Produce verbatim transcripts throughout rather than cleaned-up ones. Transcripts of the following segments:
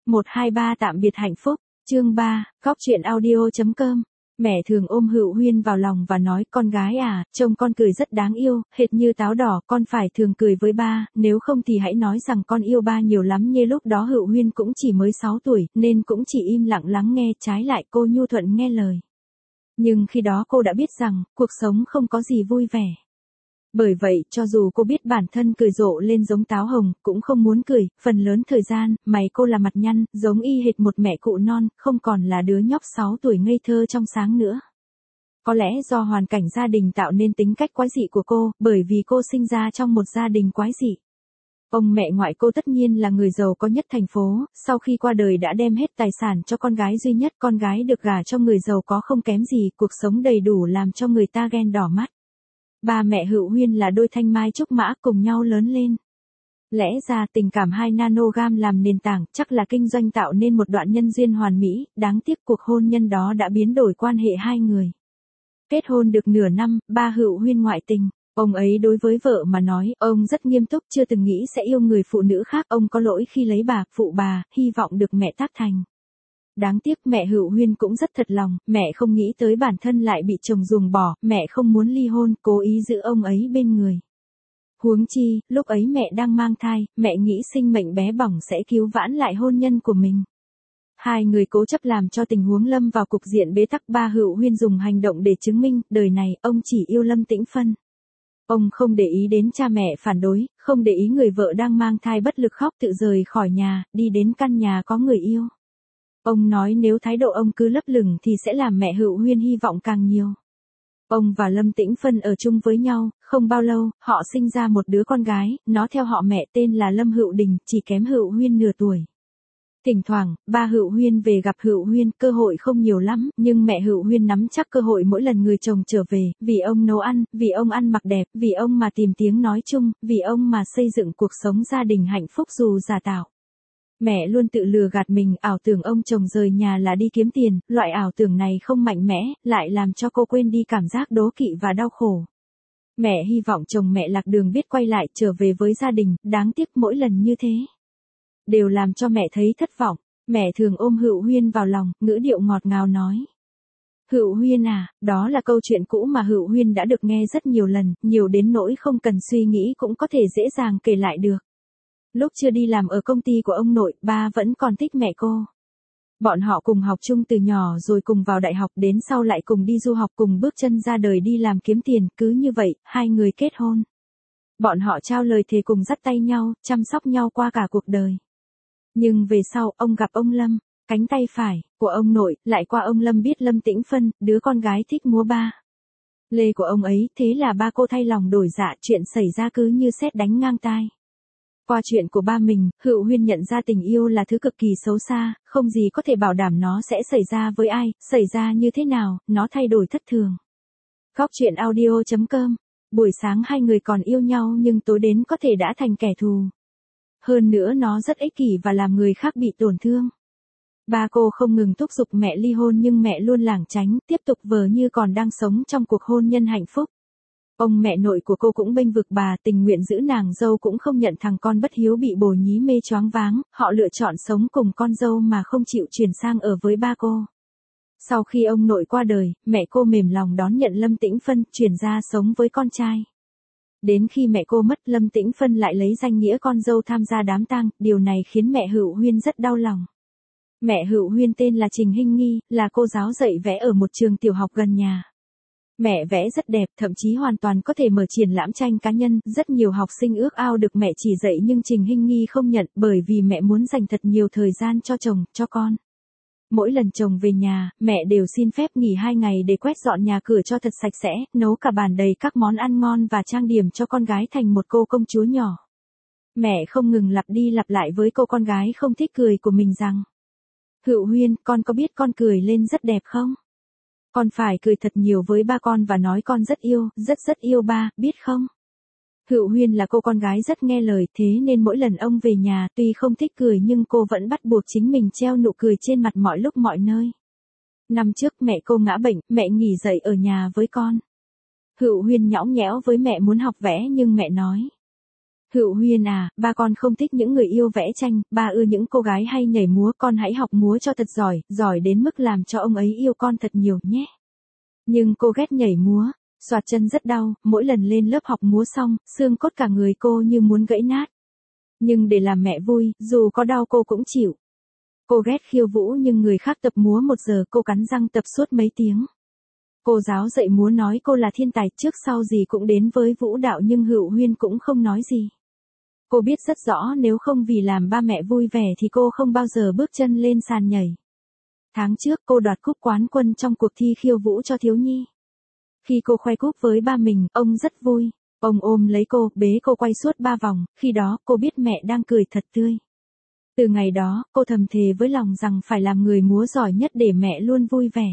một hai ba tạm biệt hạnh phúc, chương ba, góc truyện audio chấm com. Mẹ thường ôm Hựu Huyên vào lòng và nói, con gái à, trông con cười rất đáng yêu, hệt như táo đỏ, con phải thường cười với ba, nếu không thì hãy nói rằng con yêu ba nhiều lắm. Như lúc đó Hựu Huyên cũng chỉ mới sáu tuổi, nên cũng chỉ im lặng lắng nghe, trái lại cô nhu thuận nghe lời. Nhưng khi đó cô đã biết rằng, cuộc sống không có gì vui vẻ. Bởi vậy, cho dù cô biết bản thân cười rộ lên giống táo hồng, cũng không muốn cười, phần lớn thời gian, mày cô là mặt nhăn, giống y hệt một mẹ cụ non, không còn là đứa nhóc sáu tuổi ngây thơ trong sáng nữa. Có lẽ do hoàn cảnh gia đình tạo nên tính cách quái dị của cô, bởi vì cô sinh ra trong một gia đình quái dị. Ông mẹ ngoại cô tất nhiên là người giàu có nhất thành phố, sau khi qua đời đã đem hết tài sản cho con gái duy nhất, con gái được gả cho người giàu có không kém gì, cuộc sống đầy đủ làm cho người ta ghen đỏ mắt. Ba mẹ Hựu Huyên là đôi thanh mai trúc mã cùng nhau lớn lên. Lẽ ra tình cảm hai nanogam làm nền tảng, chắc là kinh doanh tạo nên một đoạn nhân duyên hoàn mỹ, đáng tiếc cuộc hôn nhân đó đã biến đổi quan hệ hai người. Kết hôn được nửa năm, ba Hựu Huyên ngoại tình. Ông ấy đối với vợ mà nói, ông rất nghiêm túc, chưa từng nghĩ sẽ yêu người phụ nữ khác, ông có lỗi khi lấy bà, phụ bà, hy vọng được mẹ tác thành. Đáng tiếc mẹ Hựu Huyên cũng rất thật lòng, mẹ không nghĩ tới bản thân lại bị chồng ruồng bỏ, mẹ không muốn ly hôn, cố ý giữ ông ấy bên người. Huống chi, lúc ấy mẹ đang mang thai, mẹ nghĩ sinh mệnh bé bỏng sẽ cứu vãn lại hôn nhân của mình. Hai người cố chấp làm cho tình huống lâm vào cục diện bế tắc. Ba Hựu Huyên dùng hành động để chứng minh, đời này, ông chỉ yêu Lâm Tĩnh Phân. Ông không để ý đến cha mẹ phản đối, không để ý người vợ đang mang thai bất lực khóc tự rời khỏi nhà, đi đến căn nhà có người yêu. Ông nói nếu thái độ ông cứ lấp lửng thì sẽ làm mẹ Hựu Huyên hy vọng càng nhiều. Ông và Lâm Tĩnh Phân ở chung với nhau, không bao lâu, họ sinh ra một đứa con gái, nó theo họ mẹ tên là Lâm Hựu Đình, chỉ kém Hựu Huyên nửa tuổi. Thỉnh thoảng, ba Hựu Huyên về gặp Hựu Huyên, cơ hội không nhiều lắm, nhưng mẹ Hựu Huyên nắm chắc cơ hội mỗi lần người chồng trở về, vì ông nấu ăn, vì ông ăn mặc đẹp, vì ông mà tìm tiếng nói chung, vì ông mà xây dựng cuộc sống gia đình hạnh phúc dù giả tạo. Mẹ luôn tự lừa gạt mình, ảo tưởng ông chồng rời nhà là đi kiếm tiền, loại ảo tưởng này không mạnh mẽ, lại làm cho cô quên đi cảm giác đố kỵ và đau khổ. Mẹ hy vọng chồng mẹ lạc đường biết quay lại trở về với gia đình, đáng tiếc mỗi lần như thế đều làm cho mẹ thấy thất vọng. Mẹ thường ôm Hựu Huyên vào lòng, ngữ điệu ngọt ngào nói. Hựu Huyên à, đó là câu chuyện cũ mà Hựu Huyên đã được nghe rất nhiều lần, nhiều đến nỗi không cần suy nghĩ cũng có thể dễ dàng kể lại được. Lúc chưa đi làm ở công ty của ông nội, ba vẫn còn thích mẹ cô. Bọn họ cùng học chung từ nhỏ rồi cùng vào đại học, đến sau lại cùng đi du học, cùng bước chân ra đời đi làm kiếm tiền, cứ như vậy, hai người kết hôn. Bọn họ trao lời thề cùng dắt tay nhau, chăm sóc nhau qua cả cuộc đời. Nhưng về sau, ông gặp ông Lâm, cánh tay phải của ông nội, lại qua ông Lâm biết Lâm Tĩnh Phân, đứa con gái thích múa ba lê của ông ấy, thế là ba cô thay lòng đổi dạ, chuyện xảy ra cứ như sét đánh ngang tai. Qua chuyện của ba mình, Hựu Huyên nhận ra tình yêu là thứ cực kỳ xấu xa, không gì có thể bảo đảm nó sẽ xảy ra với ai, xảy ra như thế nào, nó thay đổi thất thường. Góc truyện audio chấm com. Buổi sáng hai người còn yêu nhau nhưng tối đến có thể đã thành kẻ thù. Hơn nữa nó rất ích kỷ và làm người khác bị tổn thương. Ba cô không ngừng thúc giục mẹ ly hôn nhưng mẹ luôn lảng tránh, tiếp tục vờ như còn đang sống trong cuộc hôn nhân hạnh phúc. Ông mẹ nội của cô cũng bênh vực bà, tình nguyện giữ nàng dâu cũng không nhận thằng con bất hiếu bị bồ nhí mê choáng váng, họ lựa chọn sống cùng con dâu mà không chịu chuyển sang ở với ba cô. Sau khi ông nội qua đời, mẹ cô mềm lòng đón nhận Lâm Tĩnh Phân, chuyển ra sống với con trai. Đến khi mẹ cô mất, Lâm Tĩnh Phân lại lấy danh nghĩa con dâu tham gia đám tang, điều này khiến mẹ Hựu Huyên rất đau lòng. Mẹ Hựu Huyên tên là Trình Hinh Nghi, là cô giáo dạy vẽ ở một trường tiểu học gần nhà. Mẹ vẽ rất đẹp, thậm chí hoàn toàn có thể mở triển lãm tranh cá nhân, rất nhiều học sinh ước ao được mẹ chỉ dạy nhưng Trình Hinh Nghi không nhận, bởi vì mẹ muốn dành thật nhiều thời gian cho chồng, cho con. Mỗi lần chồng về nhà, mẹ đều xin phép nghỉ hai ngày để quét dọn nhà cửa cho thật sạch sẽ, nấu cả bàn đầy các món ăn ngon và trang điểm cho con gái thành một cô công chúa nhỏ. Mẹ không ngừng lặp đi lặp lại với cô con gái không thích cười của mình rằng: Hựu Huyên, con có biết con cười lên rất đẹp không? Con phải cười thật nhiều với ba con và nói con rất yêu, rất rất yêu ba, biết không? Hựu Huyên là cô con gái rất nghe lời, thế nên mỗi lần ông về nhà, tuy không thích cười nhưng cô vẫn bắt buộc chính mình treo nụ cười trên mặt mọi lúc mọi nơi. Năm trước mẹ cô ngã bệnh, mẹ nghỉ dậy ở nhà với con. Hựu Huyên nhõng nhẽo với mẹ muốn học vẽ nhưng mẹ nói: Hựu Huyên à, ba con không thích những người yêu vẽ tranh, ba ưa những cô gái hay nhảy múa, con hãy học múa cho thật giỏi, giỏi đến mức làm cho ông ấy yêu con thật nhiều nhé. Nhưng cô ghét nhảy múa, xoạt chân rất đau, mỗi lần lên lớp học múa xong, xương cốt cả người cô như muốn gãy nát. Nhưng để làm mẹ vui, dù có đau cô cũng chịu. Cô ghét khiêu vũ nhưng người khác tập múa một giờ cô cắn răng tập suốt mấy tiếng. Cô giáo dạy múa nói cô là thiên tài, trước sau gì cũng đến với vũ đạo, nhưng Hựu Huyên cũng không nói gì. Cô biết rất rõ nếu không vì làm ba mẹ vui vẻ thì cô không bao giờ bước chân lên sàn nhảy. Tháng trước cô đoạt cúp quán quân trong cuộc thi khiêu vũ cho thiếu nhi. Khi cô khoe cúp với ba mình, ông rất vui. Ông ôm lấy cô, bế cô quay suốt ba vòng, khi đó cô biết mẹ đang cười thật tươi. Từ ngày đó, cô thầm thề với lòng rằng phải làm người múa giỏi nhất để mẹ luôn vui vẻ.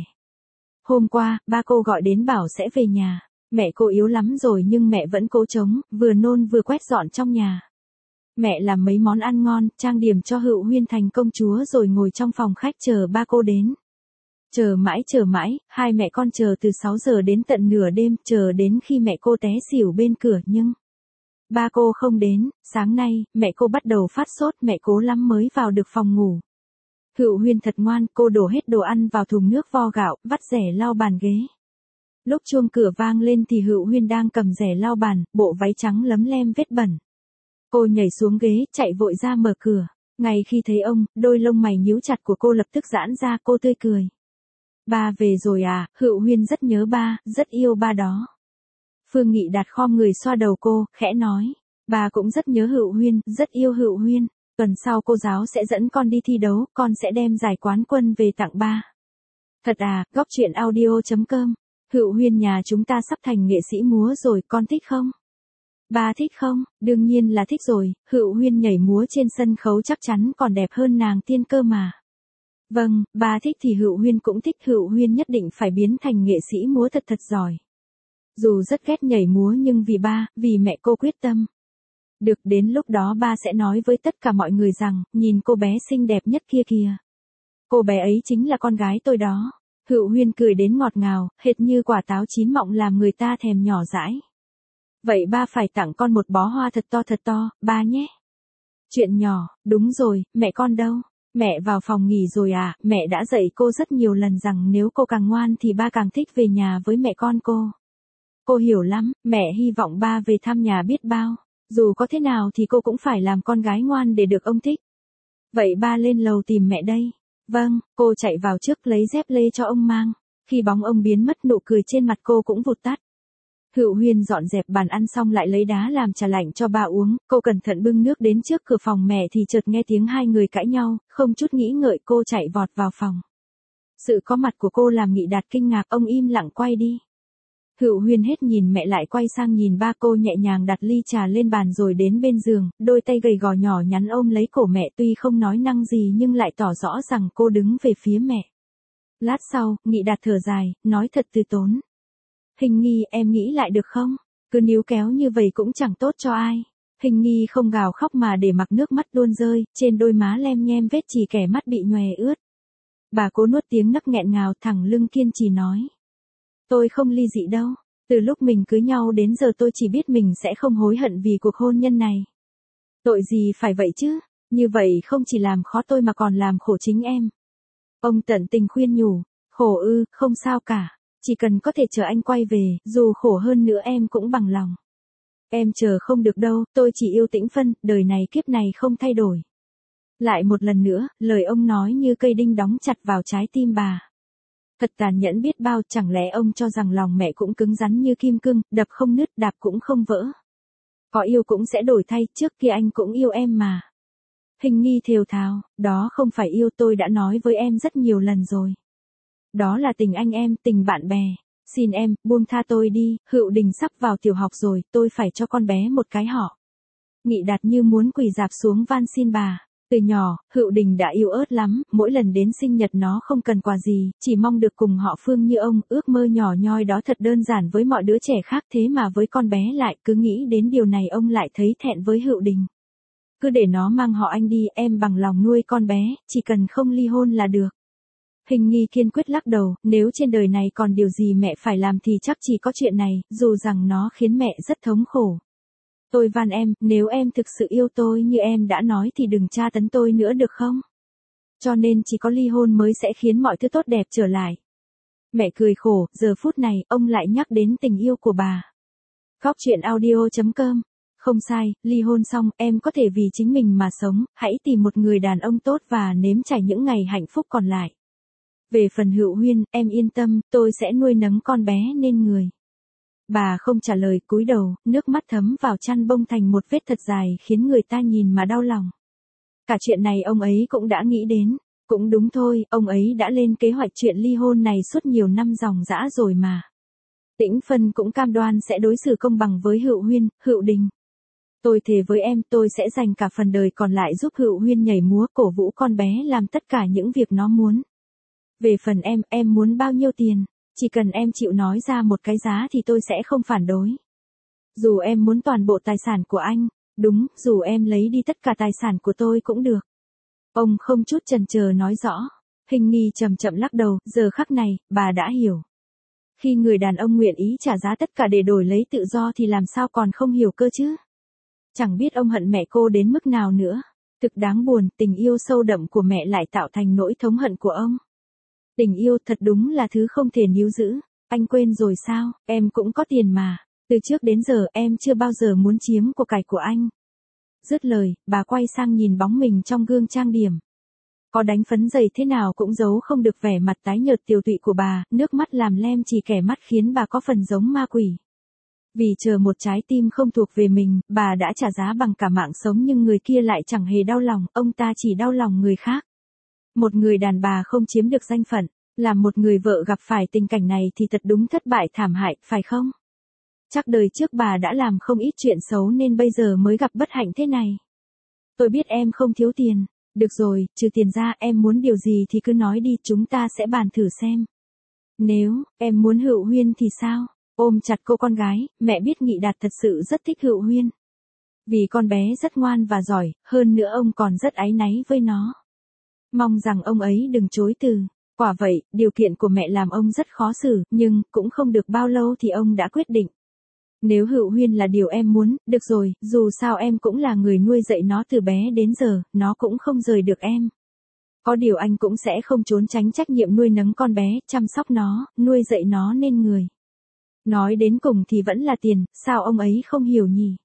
Hôm qua, ba cô gọi đến bảo sẽ về nhà. Mẹ cô yếu lắm rồi nhưng mẹ vẫn cố chống, vừa nôn vừa quét dọn trong nhà. Mẹ làm mấy món ăn ngon, trang điểm cho Hựu Huyên thành công chúa rồi ngồi trong phòng khách chờ ba cô đến. Chờ mãi chờ mãi, hai mẹ con chờ từ sáu giờ đến tận nửa đêm, chờ đến khi mẹ cô té xỉu bên cửa nhưng ba cô không đến. Sáng nay, mẹ cô bắt đầu phát sốt, mẹ cố lắm mới vào được phòng ngủ. Hựu Huyên thật ngoan, cô đổ hết đồ ăn vào thùng nước vo gạo, vắt rẻ lau bàn ghế. Lúc chuông cửa vang lên thì Hựu Huyên đang cầm rẻ lau bàn, bộ váy trắng lấm lem vết bẩn. Cô nhảy xuống ghế, chạy vội ra mở cửa. Ngay khi thấy ông, đôi lông mày nhíu chặt của cô lập tức giãn ra, cô tươi cười. Ba về rồi à? Hựu Huyên rất nhớ ba, rất yêu ba đó. Phương Nghị Đạt khom người xoa đầu cô, khẽ nói. Ba cũng rất nhớ Hựu Huyên, rất yêu Hựu Huyên. Tuần sau cô giáo sẽ dẫn con đi thi đấu, con sẽ đem giải quán quân về tặng ba. Thật à? Góc truyện audio chấm com. Hựu Huyên nhà chúng ta sắp thành nghệ sĩ múa rồi, con thích không? Ba thích không? Đương nhiên là thích rồi, Hựu Huyên nhảy múa trên sân khấu chắc chắn còn đẹp hơn nàng tiên cơ mà. Vâng, ba thích thì Hựu Huyên cũng thích, Hựu Huyên nhất định phải biến thành nghệ sĩ múa thật thật giỏi. Dù rất ghét nhảy múa nhưng vì ba, vì mẹ cô quyết tâm. Được, đến lúc đó ba sẽ nói với tất cả mọi người rằng, nhìn cô bé xinh đẹp nhất kia kìa. Cô bé ấy chính là con gái tôi đó. Hựu Huyên cười đến ngọt ngào, hệt như quả táo chín mọng làm người ta thèm nhỏ dãi. Vậy ba phải tặng con một bó hoa thật to thật to, ba nhé. Chuyện nhỏ, đúng rồi, mẹ con đâu? Mẹ vào phòng nghỉ rồi à? Mẹ đã dạy cô rất nhiều lần rằng nếu cô càng ngoan thì ba càng thích về nhà với mẹ con cô. Cô hiểu lắm, mẹ hy vọng ba về thăm nhà biết bao. Dù có thế nào thì cô cũng phải làm con gái ngoan để được ông thích. Vậy ba lên lầu tìm mẹ đây. Vâng, cô chạy vào trước lấy dép lê cho ông mang. Khi bóng ông biến mất, nụ cười trên mặt cô cũng vụt tắt. Hựu Huyên dọn dẹp bàn ăn xong lại lấy đá làm trà lạnh cho ba uống, cô cẩn thận bưng nước đến trước cửa phòng mẹ thì chợt nghe tiếng hai người cãi nhau, không chút nghĩ ngợi cô chạy vọt vào phòng. Sự có mặt của cô làm Nghị Đạt kinh ngạc, ông im lặng quay đi. Hựu Huyên hết nhìn mẹ lại quay sang nhìn ba, cô nhẹ nhàng đặt ly trà lên bàn rồi đến bên giường, đôi tay gầy gò nhỏ nhắn ôm lấy cổ mẹ, tuy không nói năng gì nhưng lại tỏ rõ rằng cô đứng về phía mẹ. Lát sau, Nghị Đạt thở dài, nói thật từ tốn. Hình Nghi, em nghĩ lại được không? Cứ níu kéo như vậy cũng chẳng tốt cho ai. Hình Nghi không gào khóc mà để mặc nước mắt luôn rơi, trên đôi má lem nhem vết chỉ kẻ mắt bị nhòe ướt. Bà cố nuốt tiếng nấc nghẹn ngào, thẳng lưng kiên trì nói. Tôi không ly dị đâu. Từ lúc mình cưới nhau đến giờ tôi chỉ biết mình sẽ không hối hận vì cuộc hôn nhân này. Tội gì phải vậy chứ? Như vậy không chỉ làm khó tôi mà còn làm khổ chính em. Ông tận tình khuyên nhủ. Khổ ư, không sao cả. Chỉ cần có thể chờ anh quay về, dù khổ hơn nữa em cũng bằng lòng. Em chờ không được đâu, tôi chỉ yêu Tĩnh Phân, đời này kiếp này không thay đổi. Lại một lần nữa, lời ông nói như cây đinh đóng chặt vào trái tim bà. Thật tàn nhẫn biết bao, chẳng lẽ ông cho rằng lòng mẹ cũng cứng rắn như kim cương, đập không nứt, đạp cũng không vỡ. Có yêu cũng sẽ đổi thay, trước kia anh cũng yêu em mà. Hình Nghi thều thào, đó không phải yêu, tôi đã nói với em rất nhiều lần rồi. Đó là tình anh em, tình bạn bè. Xin em, buông tha tôi đi, Hựu Đình sắp vào tiểu học rồi, tôi phải cho con bé một cái họ. Nghị Đạt như muốn quỳ rạp xuống van xin bà. Từ nhỏ, Hựu Đình đã yêu ớt lắm, mỗi lần đến sinh nhật nó không cần quà gì, chỉ mong được cùng họ Phương như ông, ước mơ nhỏ nhoi đó thật đơn giản với mọi đứa trẻ khác, thế mà với con bé lại cứ nghĩ đến điều này ông lại thấy thẹn với Hựu Đình. Cứ để nó mang họ anh đi, em bằng lòng nuôi con bé, chỉ cần không ly hôn là được. Hình Nghi kiên quyết lắc đầu, nếu trên đời này còn điều gì mẹ phải làm thì chắc chỉ có chuyện này, dù rằng nó khiến mẹ rất thống khổ. Tôi van em, nếu em thực sự yêu tôi như em đã nói thì đừng tra tấn tôi nữa được không? Cho nên chỉ có ly hôn mới sẽ khiến mọi thứ tốt đẹp trở lại. Mẹ cười khổ, giờ phút này, ông lại nhắc đến tình yêu của bà. Góc chuyện audio chấm com. Không sai, ly hôn xong, em có thể vì chính mình mà sống, hãy tìm một người đàn ông tốt và nếm trải những ngày hạnh phúc còn lại. Về phần Hựu Huyên, em yên tâm, tôi sẽ nuôi nấng con bé nên người. Bà không trả lời, cúi đầu, nước mắt thấm vào chăn bông thành một vết thật dài khiến người ta nhìn mà đau lòng. Cả chuyện này ông ấy cũng đã nghĩ đến. Cũng đúng thôi, ông ấy đã lên kế hoạch chuyện ly hôn này suốt nhiều năm ròng rã rồi mà. Tĩnh Phân cũng cam đoan sẽ đối xử công bằng với Hựu Huyên, Hựu Đình. Tôi thề với em tôi sẽ dành cả phần đời còn lại giúp Hựu Huyên nhảy múa cổ vũ con bé làm tất cả những việc nó muốn. Về phần em, em muốn bao nhiêu tiền, chỉ cần em chịu nói ra một cái giá thì tôi sẽ không phản đối. Dù em muốn toàn bộ tài sản của anh, đúng, dù em lấy đi tất cả tài sản của tôi cũng được. Ông không chút chần chờ nói rõ. Hình Nghi chậm chậm lắc đầu, giờ khắc này, bà đã hiểu. Khi người đàn ông nguyện ý trả giá tất cả để đổi lấy tự do thì làm sao còn không hiểu cơ chứ? Chẳng biết ông hận mẹ cô đến mức nào nữa. Thực đáng buồn, tình yêu sâu đậm của mẹ lại tạo thành nỗi thống hận của ông. Tình yêu thật đúng là thứ không thể níu giữ. Anh quên rồi sao, em cũng có tiền mà. Từ trước đến giờ em chưa bao giờ muốn chiếm của cải của anh. Dứt lời, bà quay sang nhìn bóng mình trong gương trang điểm. Có đánh phấn dày thế nào cũng giấu không được vẻ mặt tái nhợt tiều tụy của bà, nước mắt làm lem chỉ kẻ mắt khiến bà có phần giống ma quỷ. Vì chờ một trái tim không thuộc về mình, bà đã trả giá bằng cả mạng sống nhưng người kia lại chẳng hề đau lòng, ông ta chỉ đau lòng người khác. Một người đàn bà không chiếm được danh phận, làm một người vợ gặp phải tình cảnh này thì thật đúng thất bại thảm hại, phải không? Chắc đời trước bà đã làm không ít chuyện xấu nên bây giờ mới gặp bất hạnh thế này. Tôi biết em không thiếu tiền. Được rồi, trừ tiền ra em muốn điều gì thì cứ nói đi chúng ta sẽ bàn thử xem. Nếu, em muốn Hựu Huyên thì sao? Ôm chặt cô con gái, mẹ biết Nghị Đạt thật sự rất thích Hựu Huyên. Vì con bé rất ngoan và giỏi, hơn nữa ông còn rất áy náy với nó. Mong rằng ông ấy đừng chối từ. Quả vậy, điều kiện của mẹ làm ông rất khó xử, nhưng cũng không được bao lâu thì ông đã quyết định. Nếu Hựu Huyên là điều em muốn, được rồi, dù sao em cũng là người nuôi dạy nó từ bé đến giờ, nó cũng không rời được em. Có điều anh cũng sẽ không trốn tránh trách nhiệm nuôi nấng con bé, chăm sóc nó, nuôi dạy nó nên người. Nói đến cùng thì vẫn là tiền, sao ông ấy không hiểu nhỉ?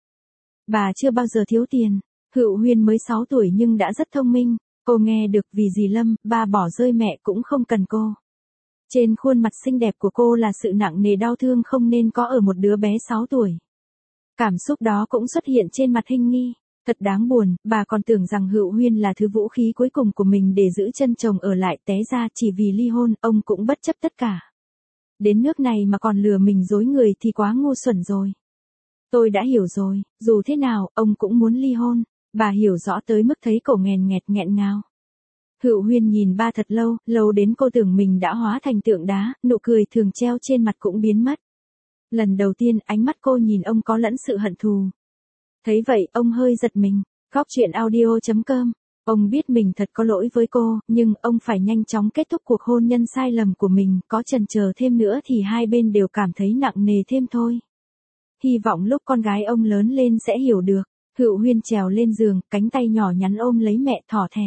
Bà chưa bao giờ thiếu tiền. Hựu Huyên mới sáu tuổi nhưng đã rất thông minh. Cô nghe được vì dì Lâm, ba bỏ rơi mẹ cũng không cần cô. Trên khuôn mặt xinh đẹp của cô là sự nặng nề đau thương không nên có ở một đứa bé sáu tuổi. Cảm xúc đó cũng xuất hiện trên mặt Hình Nghi. Thật đáng buồn, bà còn tưởng rằng Hựu Huyên là thứ vũ khí cuối cùng của mình để giữ chân chồng ở lại, té ra chỉ vì ly hôn, ông cũng bất chấp tất cả. Đến nước này mà còn lừa mình dối người thì quá ngu xuẩn rồi. Tôi đã hiểu rồi, dù thế nào, ông cũng muốn ly hôn. Bà hiểu rõ tới mức thấy cổ nghèn nghẹt nghẹn ngào. Hựu Huyên nhìn ba thật lâu, lâu đến cô tưởng mình đã hóa thành tượng đá, nụ cười thường treo trên mặt cũng biến mất. Lần đầu tiên, ánh mắt cô nhìn ông có lẫn sự hận thù. Thấy vậy, ông hơi giật mình. Góc chuyện audio chấm com. Ông biết mình thật có lỗi với cô, nhưng ông phải nhanh chóng kết thúc cuộc hôn nhân sai lầm của mình, có chần chờ thêm nữa thì hai bên đều cảm thấy nặng nề thêm thôi. Hy vọng lúc con gái ông lớn lên sẽ hiểu được. Hựu Huyên trèo lên giường, cánh tay nhỏ nhắn ôm lấy mẹ thỏ thẻ.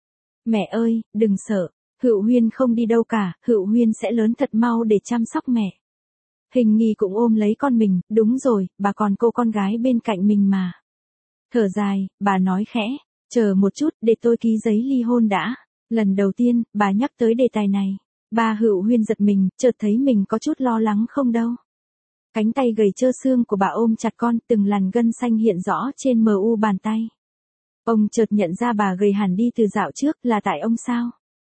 Mẹ ơi, đừng sợ, Hựu Huyên không đi đâu cả, Hựu Huyên sẽ lớn thật mau để chăm sóc mẹ. Hình Nghi cũng ôm lấy con mình, đúng rồi, bà còn cô con gái bên cạnh mình mà. Thở dài, bà nói khẽ, chờ một chút để tôi ký giấy ly hôn đã. Lần đầu tiên, bà nhắc tới đề tài này. Ba Hựu Huyên giật mình, chợt thấy mình có chút lo lắng không đâu. Cánh tay gầy trơ xương của bà ôm chặt con, từng làn gân xanh hiện rõ trên mờ u bàn tay. Ông chợt nhận ra bà gầy hẳn đi từ dạo trước, là tại ông sao?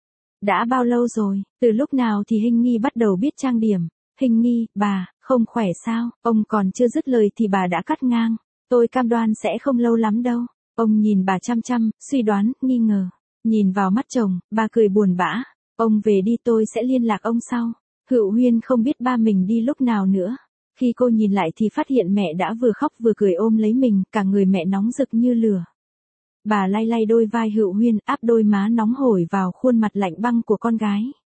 Đã bao lâu rồi, từ lúc nào thì Hình Nghi bắt đầu biết trang điểm? Hình Nghi, bà, không khỏe sao? Ông còn chưa dứt lời thì bà đã cắt ngang. Tôi cam đoan sẽ không lâu lắm đâu. Ông nhìn bà chăm chăm, suy đoán, nghi ngờ. Nhìn vào mắt chồng, bà cười buồn bã. Ông về đi tôi sẽ liên lạc ông sau. Hựu Huyên không biết ba mình đi lúc nào nữa. Khi cô nhìn lại thì phát hiện mẹ đã vừa khóc vừa cười ôm lấy mình, cả người mẹ nóng rực như lửa. Bà lay lay đôi vai Hựu Huyên, áp đôi má nóng hổi vào khuôn mặt lạnh băng của con gái.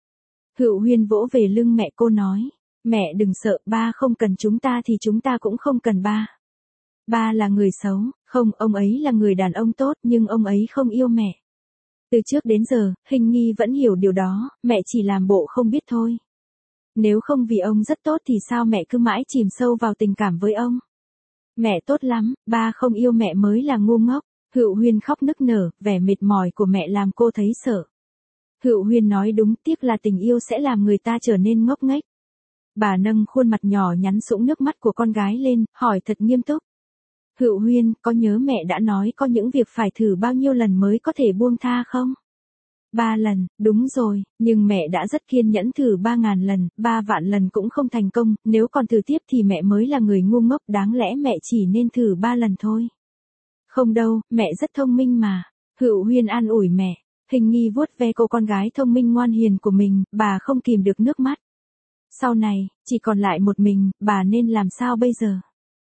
Hựu Huyên vỗ về lưng mẹ cô nói, mẹ đừng sợ, ba không cần chúng ta thì chúng ta cũng không cần ba. Ba là người xấu, không, ông ấy là người đàn ông tốt nhưng ông ấy không yêu mẹ. Từ trước đến giờ, Hình Nghi vẫn hiểu điều đó, mẹ chỉ làm bộ không biết thôi. Nếu không vì ông rất tốt thì sao mẹ cứ mãi chìm sâu vào tình cảm với ông? Mẹ tốt lắm, ba không yêu mẹ mới là ngu ngốc. Hựu Huyên khóc nức nở, vẻ mệt mỏi của mẹ làm cô thấy sợ. Hựu Huyên nói đúng, tiếc là tình yêu sẽ làm người ta trở nên ngốc nghếch. Bà nâng khuôn mặt nhỏ nhắn sũng nước mắt của con gái lên, hỏi thật nghiêm túc. Hựu Huyên, có nhớ mẹ đã nói có những việc phải thử bao nhiêu lần mới có thể buông tha không? Ba lần, đúng rồi, nhưng mẹ đã rất kiên nhẫn thử ba ngàn lần, ba vạn lần cũng không thành công, nếu còn thử tiếp thì mẹ mới là người ngu ngốc, đáng lẽ mẹ chỉ nên thử ba lần thôi. Không đâu, mẹ rất thông minh mà. Hựu Huyên an ủi mẹ. Hình Nghi vuốt ve cô con gái thông minh ngoan hiền của mình, bà không kìm được nước mắt. Sau này, chỉ còn lại một mình, bà nên làm sao bây giờ?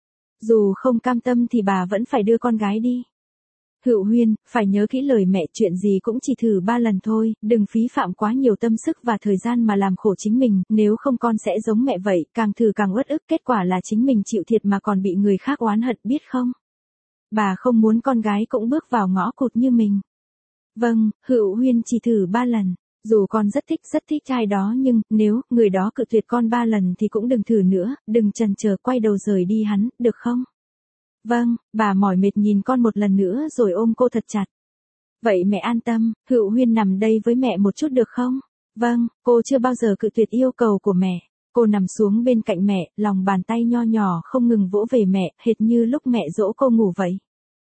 Dù không cam tâm thì bà vẫn phải đưa con gái đi. Hựu Huyên, phải nhớ kỹ lời mẹ, chuyện gì cũng chỉ thử ba lần thôi, đừng phí phạm quá nhiều tâm sức và thời gian mà làm khổ chính mình, nếu không con sẽ giống mẹ vậy, càng thử càng uất ức, kết quả là chính mình chịu thiệt mà còn bị người khác oán hận, biết không? Bà không muốn con gái cũng bước vào ngõ cụt như mình. Vâng, Hựu Huyên chỉ thử ba lần. Dù con rất thích rất thích trai đó nhưng, nếu, người đó cự tuyệt con ba lần thì cũng đừng thử nữa, đừng chần chờ quay đầu rời đi hắn, được không? Vâng, bà mỏi mệt nhìn con một lần nữa rồi ôm cô thật chặt. Vậy mẹ an tâm, Hựu Huyên nằm đây với mẹ một chút được không? Vâng, cô chưa bao giờ cự tuyệt yêu cầu của mẹ. Cô nằm xuống bên cạnh mẹ, lòng bàn tay nho nhỏ không ngừng vỗ về mẹ, hệt như lúc mẹ dỗ cô ngủ vậy.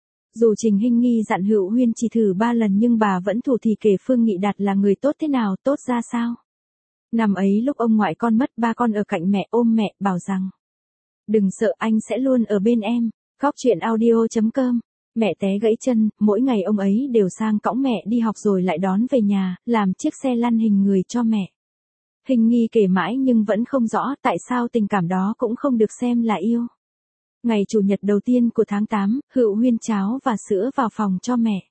Dù Trình Hinh Nghi dặn Hựu Huyên chỉ thử ba lần nhưng bà vẫn thủ thì kể Phương Nghị Đạt là người tốt thế nào, tốt ra sao. Năm ấy lúc ông ngoại con mất, ba con ở cạnh mẹ ôm mẹ, bảo rằng: đừng sợ, anh sẽ luôn ở bên em. Khóc chuyện audio chấm com. Mẹ té gãy chân, mỗi ngày ông ấy đều sang cõng mẹ đi học rồi lại đón về nhà, làm chiếc xe lăn hình người cho mẹ. Hình Nghi kể mãi nhưng vẫn không rõ tại sao tình cảm đó cũng không được xem là yêu. Ngày Chủ nhật đầu tiên của tháng tám, Hựu Huyên cháo và sữa vào phòng cho mẹ.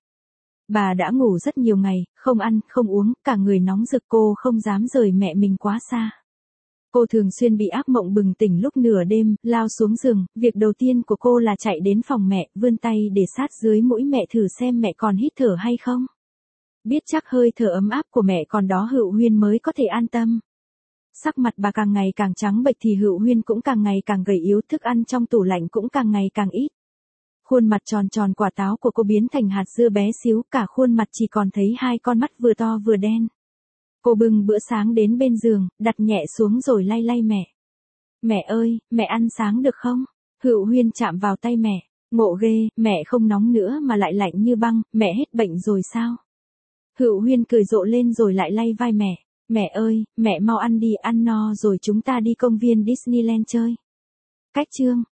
Bà đã ngủ rất nhiều ngày, không ăn, không uống, cả người nóng rực, cô không dám rời mẹ mình quá xa. Cô thường xuyên bị ác mộng bừng tỉnh lúc nửa đêm, lao xuống giường, việc đầu tiên của cô là chạy đến phòng mẹ, vươn tay để sát dưới mũi mẹ thử xem mẹ còn hít thở hay không. Biết chắc hơi thở ấm áp của mẹ còn đó Hựu Huyên mới có thể an tâm. Sắc mặt bà càng ngày càng trắng bệch thì Hựu Huyên cũng càng ngày càng gầy yếu, thức ăn trong tủ lạnh cũng càng ngày càng ít. Khuôn mặt tròn tròn quả táo của cô biến thành hạt dưa bé xíu, cả khuôn mặt chỉ còn thấy hai con mắt vừa to vừa đen. Cô bưng bữa sáng đến bên giường, đặt nhẹ xuống rồi lay lay mẹ. Mẹ ơi, mẹ ăn sáng được không? Hựu Huyên chạm vào tay mẹ. Ngộ ghê, mẹ không nóng nữa mà lại lạnh như băng, mẹ hết bệnh rồi sao? Hựu Huyên cười rộ lên rồi lại lay vai mẹ. Mẹ ơi, mẹ mau ăn đi, ăn no rồi chúng ta đi công viên Disneyland chơi. Cách chương